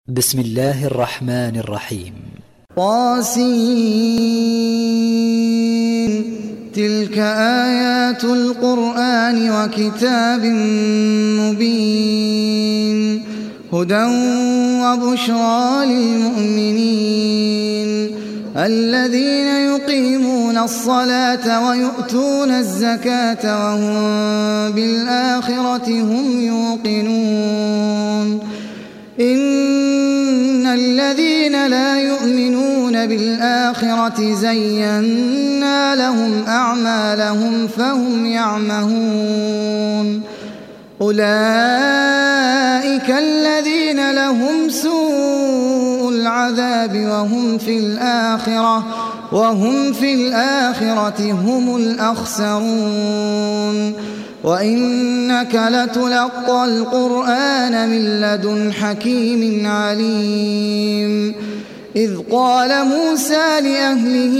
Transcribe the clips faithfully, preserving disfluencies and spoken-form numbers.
بسم الله الرحمن الرحيم. طاسين تلك آيات القرآن وكتاب مبين هدى وبشرى للمؤمنين الذين يقيمون الصلاة ويؤتون الزكاة وهم بالآخرة هم يوقنون إن الذين لا يؤمنون بالآخرة زينا لهم أعمالهم فهم يعمهون أولئك الذين لهم سوء العذاب وهم في الآخرة وهم في الآخرة هم الأخسرون وإنك لتلقى القرآن من لدن حكيم عليم إذ قال موسى لأهله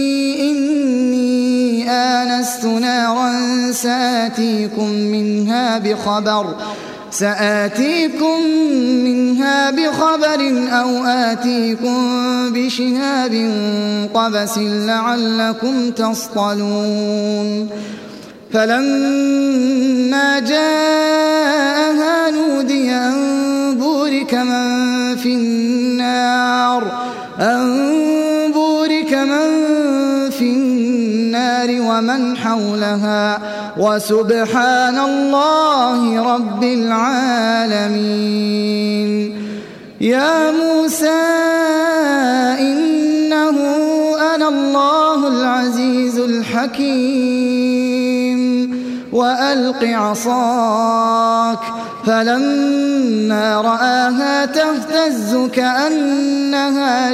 إني آنست نارا سآتيكم منها بخبر سآتيكم منها بخبر أو آتيكم بشهاب قبس لعلكم تصطلون فلما جاءها نودي أن بورك من في النار أن بورك من في النار ومن حولها وسبحان الله رب العالمين يا موسى إنه أنا الله العزيز الحكيم وألق عصاك فلما رآها تهتز كأنها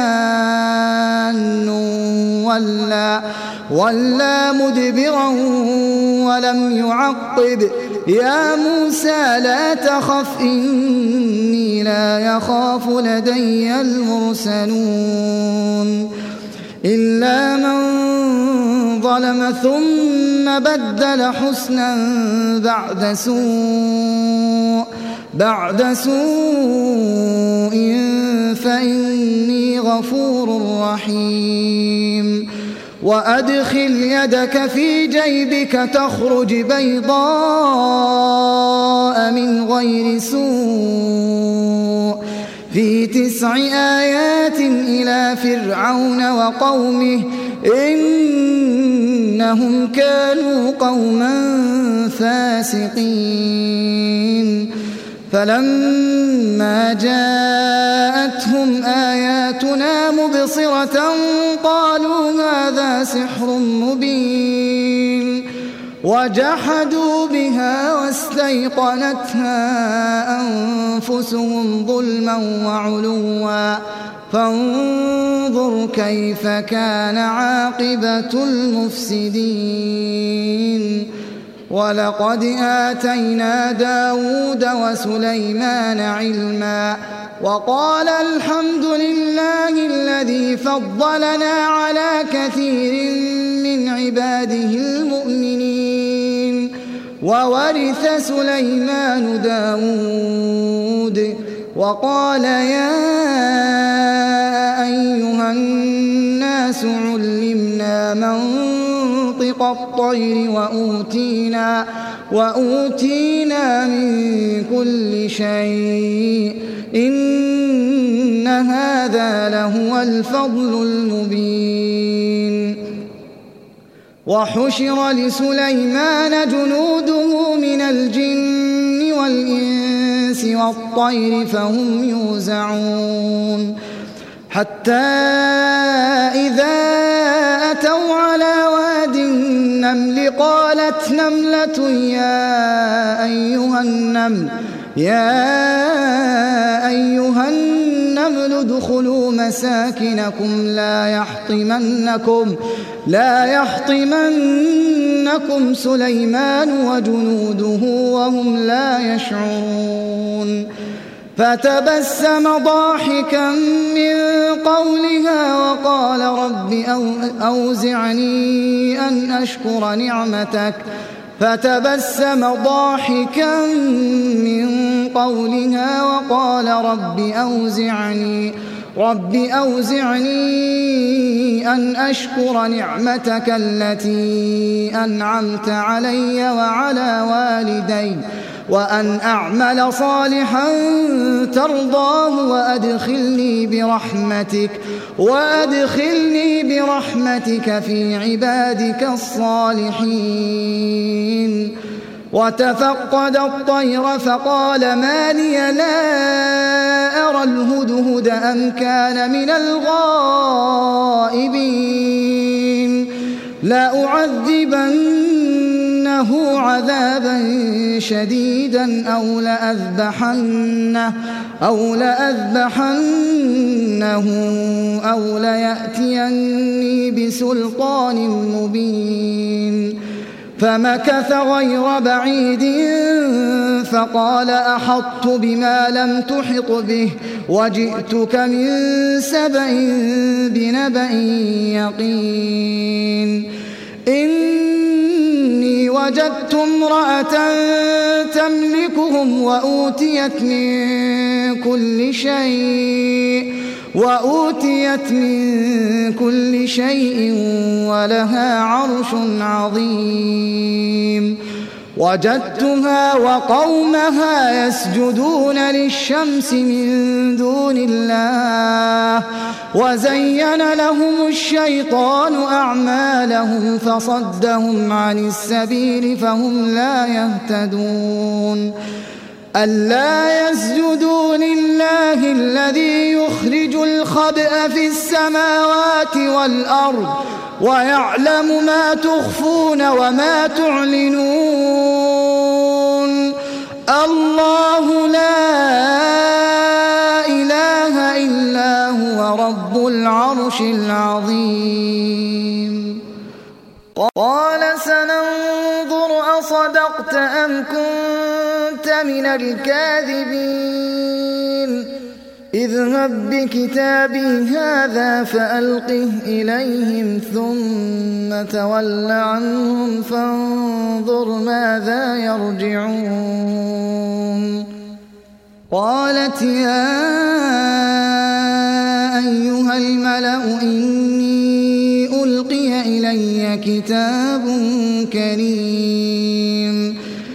جان ولا, ولا مدبرا ولم يعقب يا موسى لا تخف إني لا يخاف لدي المرسلون إلا من ظلم ثم بدل حسنا بعد سوء بعد سوء فإني غفور رحيم وأدخل يدك في جيبك تخرج بيضاء من غير سوء في تسع آيات إلى فرعون وقومه إنهم كانوا قوما فاسقين فلما جاءتهم آياتنا مبصرة قالوا هذا سحر مبين وجحدوا بها واستيقنتها أنفسهم ظلما وعلوا فانظر كيف كان عاقبة المفسدين ولقد آتينا داود وسليمان علما وقال الحمد لله الذي فضلنا على كثير من عباده المؤمنين وورث سليمان داود وقال يا أيها الناس علمنا منطق الطير وأوتينا, وأوتينا من كل شيء إن هذا لهو الفضل المبين وحشر لسليمان جنوده من الجن والإنس والطير فهم يوزعون حتى إذا أتوا على واد النمل قالت نملة يا أيها النمل يا أيها النمل ادخلوا مساكنكم لا يحطمنكم لا يحطمنكم سليمان وجنوده وهم لا يشعرون فتبسم ضاحكا من قولها وقال رب أوزعني أن أشكر نعمتك فتبسم ضاحكا من قولها وقال رب أوزعني رب أوزعني أن أشكر نعمتك التي أنعمت علي وعلى والدي وأن أعمل صالحا ترضاه وأدخلني برحمتك وأدخلني برحمتك في عبادك الصالحين. وتفقد الطير فقال ما لي لا أرى الهدهد أم كان من الغائبين لأعذبنه عذابا شديدا أو لأذبحنه أو لأذبحنه أو ليأتيني بسلطان مبين. فمكث غير بعيد فقال أحطت بما لم تحط به وجئتك من سبأ بنبأ يقين. إني وجدت امرأة تملكهم وأوتيت من كل شيء وأوتيت من كل شيء ولها عرش عظيم. وجدتها وقومها يسجدون للشمس من دون الله وزين لهم الشيطان أعمالهم فصدهم عن السبيل فهم لا يهتدون. ألا يسجدوا لله الذي يخرج الخبأ في السماوات والأرض ويعلم ما تخفون وما تعلنون. الله لا إله إلا هو رب العرش العظيم. قال سننظر أصدقت أم كنت من الكاذبين. اذهب بكتابي هذا فألقه إليهم ثم تول عنهم فانظر ماذا يرجعون. قالت يا أيها الملأ إني ألقي إلي كتاب كريم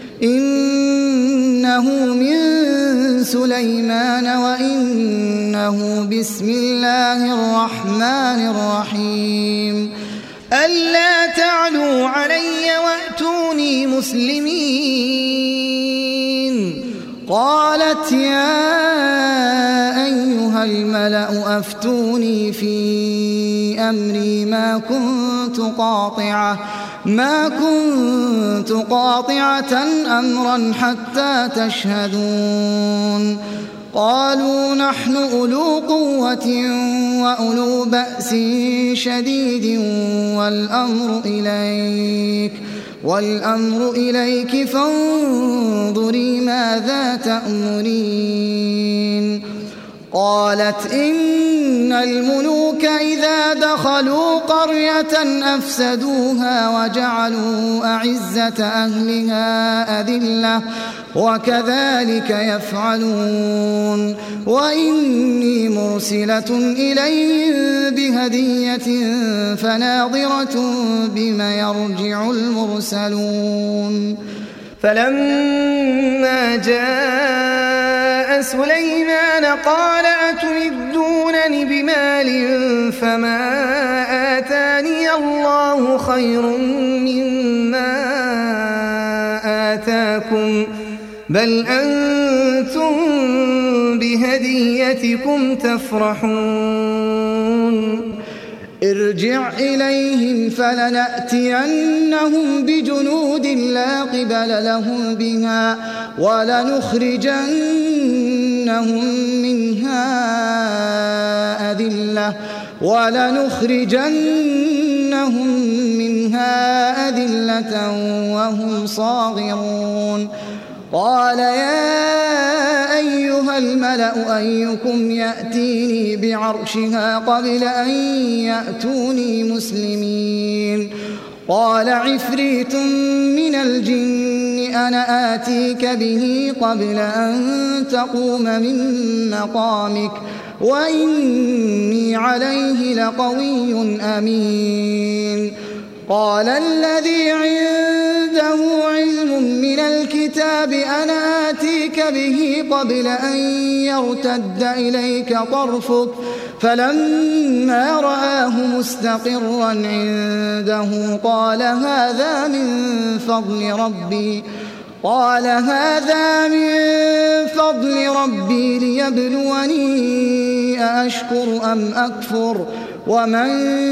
إنه من سليمان وإنه بسم الله الرحمن الرحيم. ألا تعلوا علي وأتوني مسلمين. قالت يا أيها الملأ أفتوني في أمري ما كنت قاطعة ما كنت قاطعة أمرا حتى تشهدون. قالوا نحن أولو قوة وأولو بأس شديد والأمر إليك والأمر إليك فانظري ماذا تأمرين. قالت إن الملوك إذا دخلوا قرية أفسدوها وجعلوا أعزة أهلها أذلة وكذلك يفعلون. وإني مرسلة إليهم بهدية فناظرة بما يرجع المرسلون. فلما جاء سليمان قال أتمدونني بمال فما آتاني الله خير مما آتاكم بل أنتم بهديتكم تفرحون. ارجع إليهم فلنأتينهم بجنود لا قبل لهم بها ولنخرجنهم منها أذلة ولنخرجنهم منها أذلة وهم صاغرون. قال يا أيها الملأ أيكم يأتيني بعرشها قبل أن يأتوني مسلمين. قال عفريت من الجن أنا آتيك به قبل أن تقوم من مقامك وإني عليه لقوي أمين. قال الذي عنده علم من الكتاب أنا آتيك به قبل أن يرتد إليك طرفك فلما رآه مستقرا عنده قال هذا من فضل ربي قال هذا من فضل ربي ليبلوني أأشكر أم أكفر ومن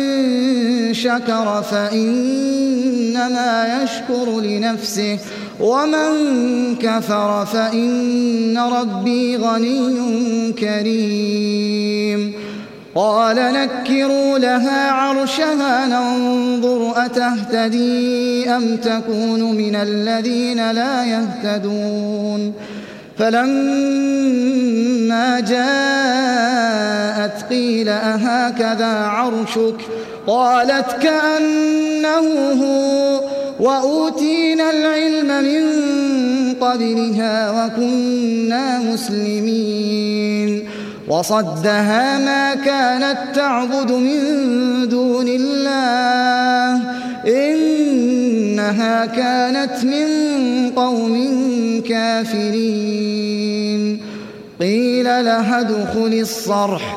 شكر فإنما يشكر لنفسه ومن كفر فإن ربي غني كريم. قال نكروا لها عرشها ننظر أتهتدي أم تكون من الذين لا يهتدون. فلما جاءت قيل أهكذا عرشك قالت كأنه هو وأوتينا العلم من قبلها وكنا مسلمين. وصدها ما كانت تعبد من دون الله إنها كانت من قوم كافرين. قيل لها ادخل الصرح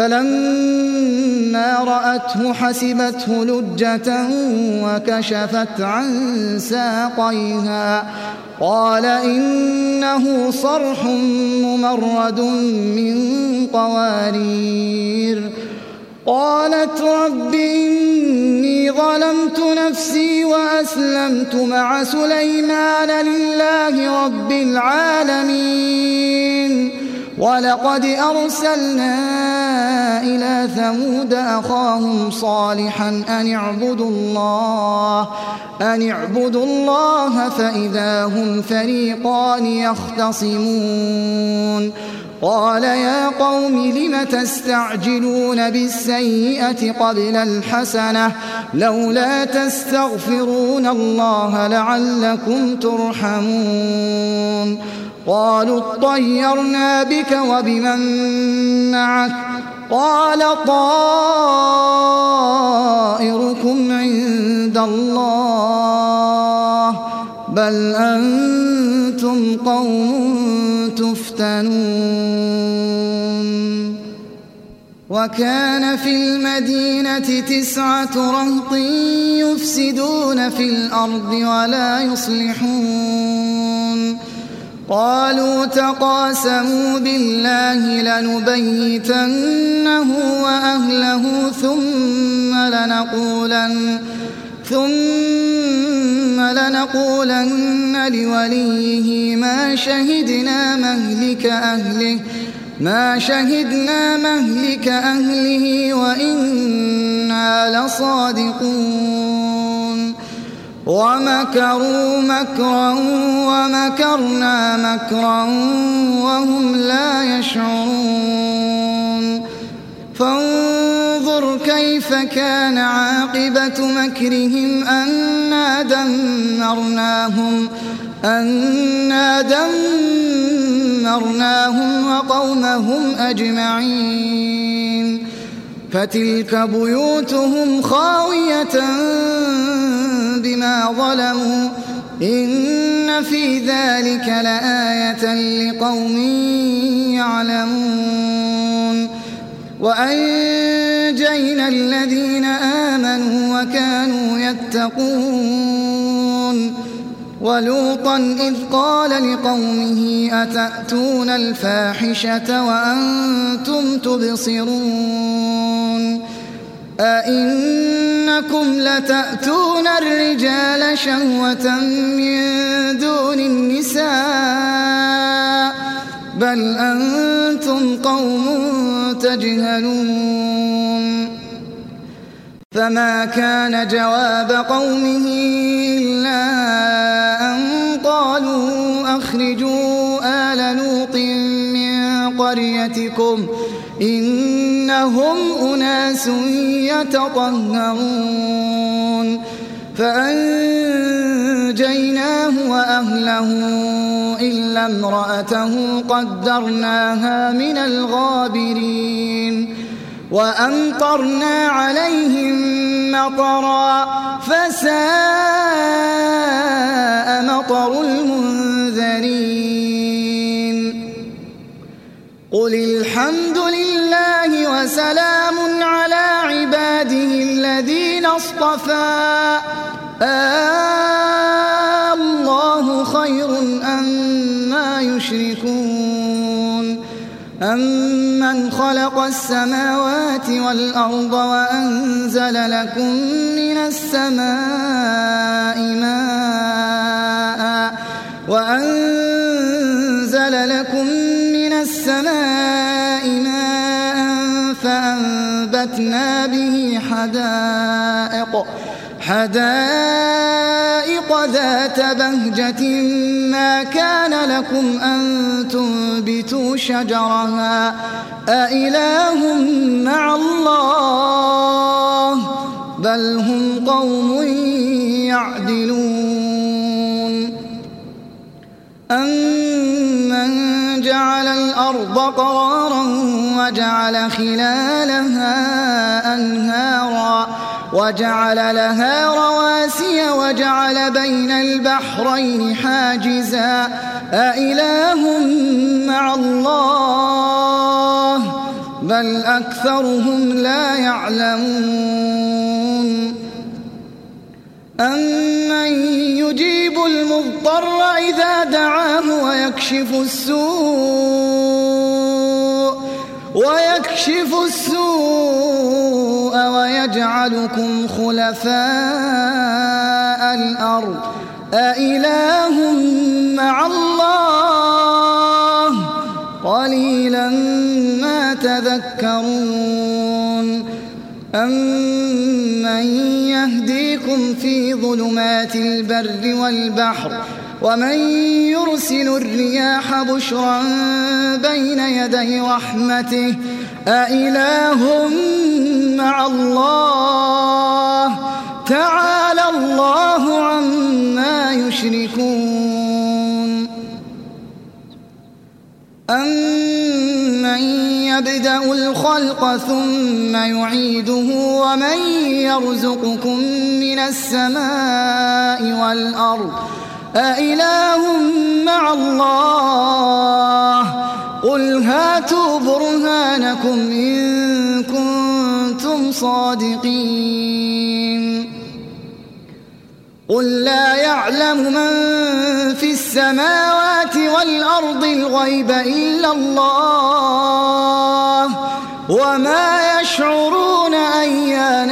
فلما رأته حسبته لجة وكشفت عن ساقيها قال إنه صرح ممرد من قوارير. قالت رب إني ظلمت نفسي وأسلمت مع سليمان لله رب العالمين. ولقد أرسلنا إلى ثمود أخاهم صالحا أن اعبدوا الله أن اعبدوا الله فإذا هم فريقان يختصمون. قال يا قوم لم تستعجلون بالسيئة قبل الحسنة لولا تستغفرون الله لعلكم ترحمون. قالوا اطيرنا بك وبمن معك قال طائركم عند الله بل أنتم قوم تفتنون. وكان في المدينة تسعة رهط يفسدون في الأرض ولا يصلحون. قالوا تقاسموا بالله لنبيتنه وأهله ثم لنقولن ثم لنقولن لوليه ما شهدنا مهلك أهله ما شهدنا مهلك أهله وإنا لصادقون. ومكروا مكرا ومكرنا مكرا وهم لا يشعرون. فانظر كيف كان عاقبة مكرهم أنا دمرناهم أنا دمرناهم وقومهم أجمعين. فتلك بيوتهم خاوية بما ظلموا إن في ذلك لآية لقوم يعلمون. وأنجينا الذين آمنوا وكانوا يتقون. ولوطا إذ قال لقومه أتأتون الفاحشة وأنتم تبصرون أئنكم لتأتون الرجال شهوة من دون النساء بل أنتم قوم تجهلون. فما كان جواب قومه إلا أن قالوا أخرجوا آل لوط من قريتكم إنهم أناس يتطهرون. فأنجيناه وأهله إلا امرأته قدرناها من الغابرين وأمطرنا عليهم مطرا فساء مطر المنذرين قل الحمد لله وسلام على عباده الذين اصطفى آه الله خير أما يشركون أمن خلق السماوات والأرض وأنزل لكم من السماء ماء وأنزل لكم من السماء ماء فأنبتنا به حدائق حدائق ذات بهجة ما كان لكم أن تنبتوا شجرها أإله مع الله بل هم قوم يعدلون أمن جعل الأرض قرارا وجعل خلالها أنهارا وجعل لها رواسي وجعل بين البحرين حاجزا أإله مع الله بل أكثرهم لا يعلمون أمن يجيب المضطر إذا دعاه ويكشف السوء ويكشف السوء ويجعلكم خلفاء الأرض أإله مع الله قليلا ما تذكرون أمن يهديكم في ظلمات البر والبحر ومن يرسل الرياح بشرا بين يدي رحمته أإله مع الله تعالى الله عما يشركون أمن يبدأ الخلق ثم يعيده ومن يرزقكم من السماء والأرض أإله مع الله قل هاتوا برهانكم إن كنتم صادقين قل لا يعلم من في السماوات والأرض الغيب إلا الله وما يشعرون أيان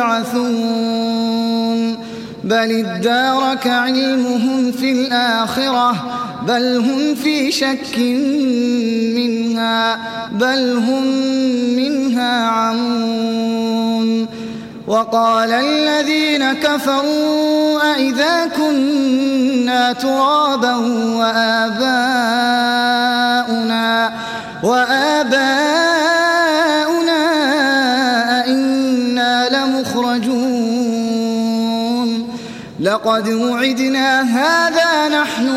يبعثون بل ادارك علمهم في الآخرة بل هم في شك منها بل هم منها عمون وقال الذين كفروا أئذا كنا ترابا وآباؤنا وآباؤنا أئنا لمخرجون لقد وعدنا هذا نحن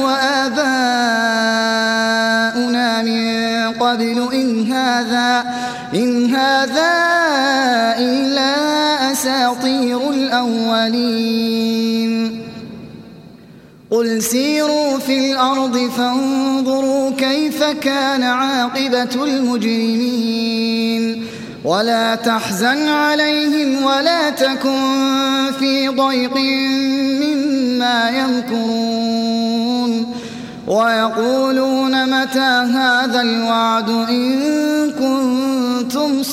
وآباؤنا من قبل إن هذا إن هذا إلا أساطير الأولين قل سيروا في الأرض فانظروا كيف كان عاقبة المجرمين ولا تحزن عليهم ولا تكن في ضيق مما يمكرون ويقولون متى هذا الوعد إن كنتم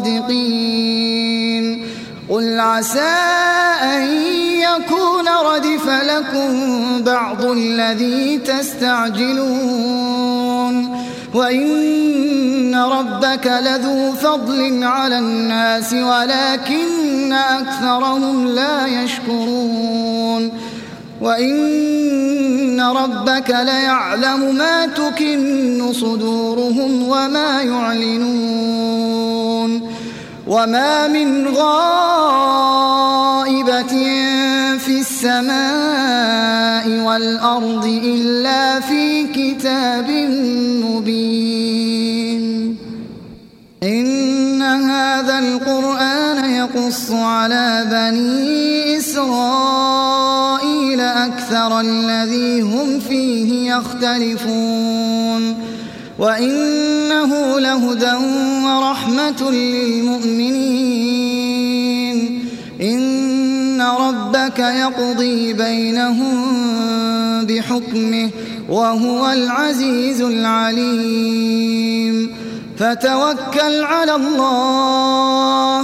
صادقين قل عسى أن يكون ردف لكم بعض الذي تستعجلون وإن ربك لذو فضل على الناس ولكن أكثرهم لا يشكرون وإن ربك ليعلم ما تكن صدورهم وما يعلنون وما من غائبة في السماء والأرض إلا في كتاب مبين إن هذا القرآن يقص على بني إسرائيل أكثر الذي هم فيه يختلفون وإنه لهدى ورحمة للمؤمنين إن ربك يقضي بينهم بحكمه وهو العزيز العليم فتوكل على الله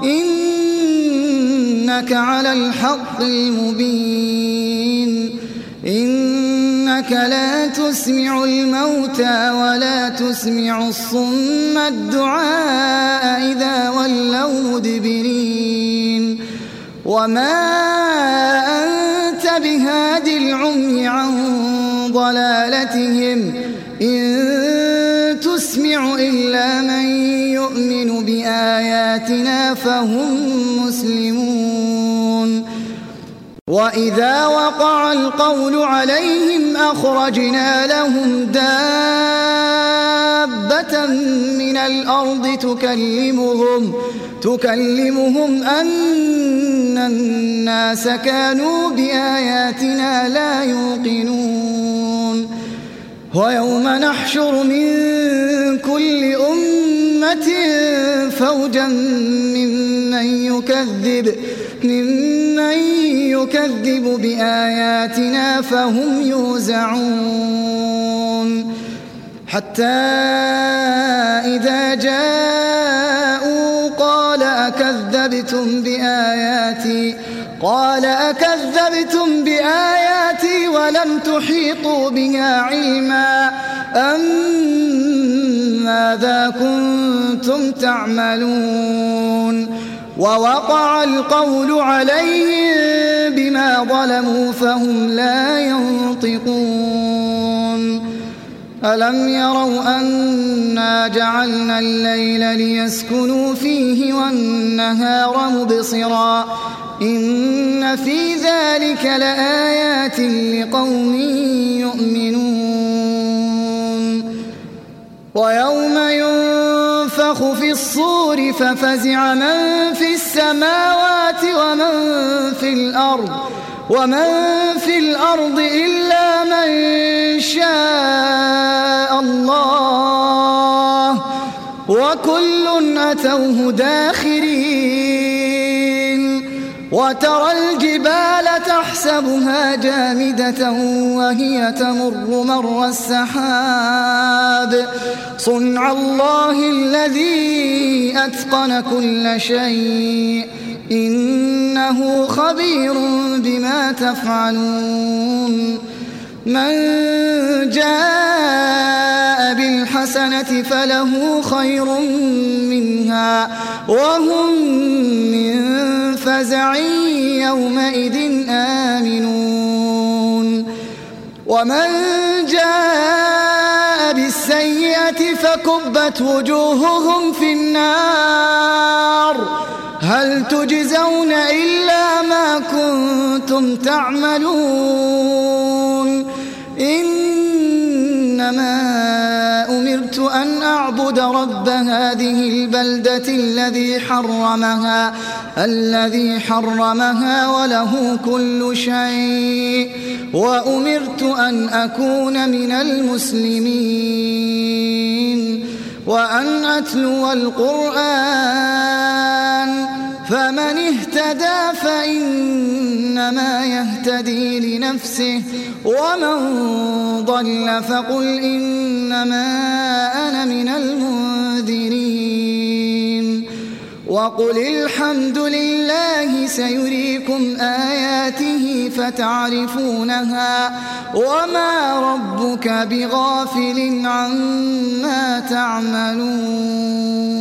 إنك على الحق المبين إنك لا تسمع الموتى ولا تسمع الصم الدعاء إذا ولوا مدبرين وما أنت بهاد العمي عن ضلالتهم إن تسمع إلا من يؤمن بآياتنا فهم مسلمون وإذا وقع القول عليهم أخرجنا لهم دابة من الأرض تكلمهم تكلمهم أن الناس كانوا بآياتنا لا يوقنون ويوم نحشر من كل أمة فوجا ممن يكذب ممن يكذب بآياتنا فهم يوزعون حتى إذا جاءوا قال أكذبتم بآياتي قال أكذبتم بآياتي ولم تحيطوا بها علما أم ماذا كنتم تعملون ووقع القول عليهم بما ظلموا فهم لا ينطقون ألم يروا أنا جعلنا الليل ليسكنوا فيه والنهار مبصرا إن في ذلك لآيات لقوم يؤمنون ويوم ينفخ في الصور ففزع من في السماوات ومن في الأرض ومن في الأرض إلا من شاء الله وكل أتوه داخرين وترى الجبال تحسبها جامدة وهي تمر مر السحاب صنع الله الذي أتقن كل شيء إنه خبير بما تفعلون من جاء بالحسنة فله خير منها وهم من فزع يومئذ آمنون ومن جاء بالسيئة فكبت وجوههم في النار هل تجزون إلا ما كنتم تعملون إنما أمرت أن أعبد رب هذه البلدة الذي حرمها الذي حرمها وله كل شيء وأمرت أن أكون من المسلمين وأن أتلو القرآن فمن اهتدى فإنما يهتدي لنفسه ومن ضل فقل إنما أنا من المنذرين وقل الحمد لله سيريكم آياته فتعرفونها وما ربك بغافل عما تعملون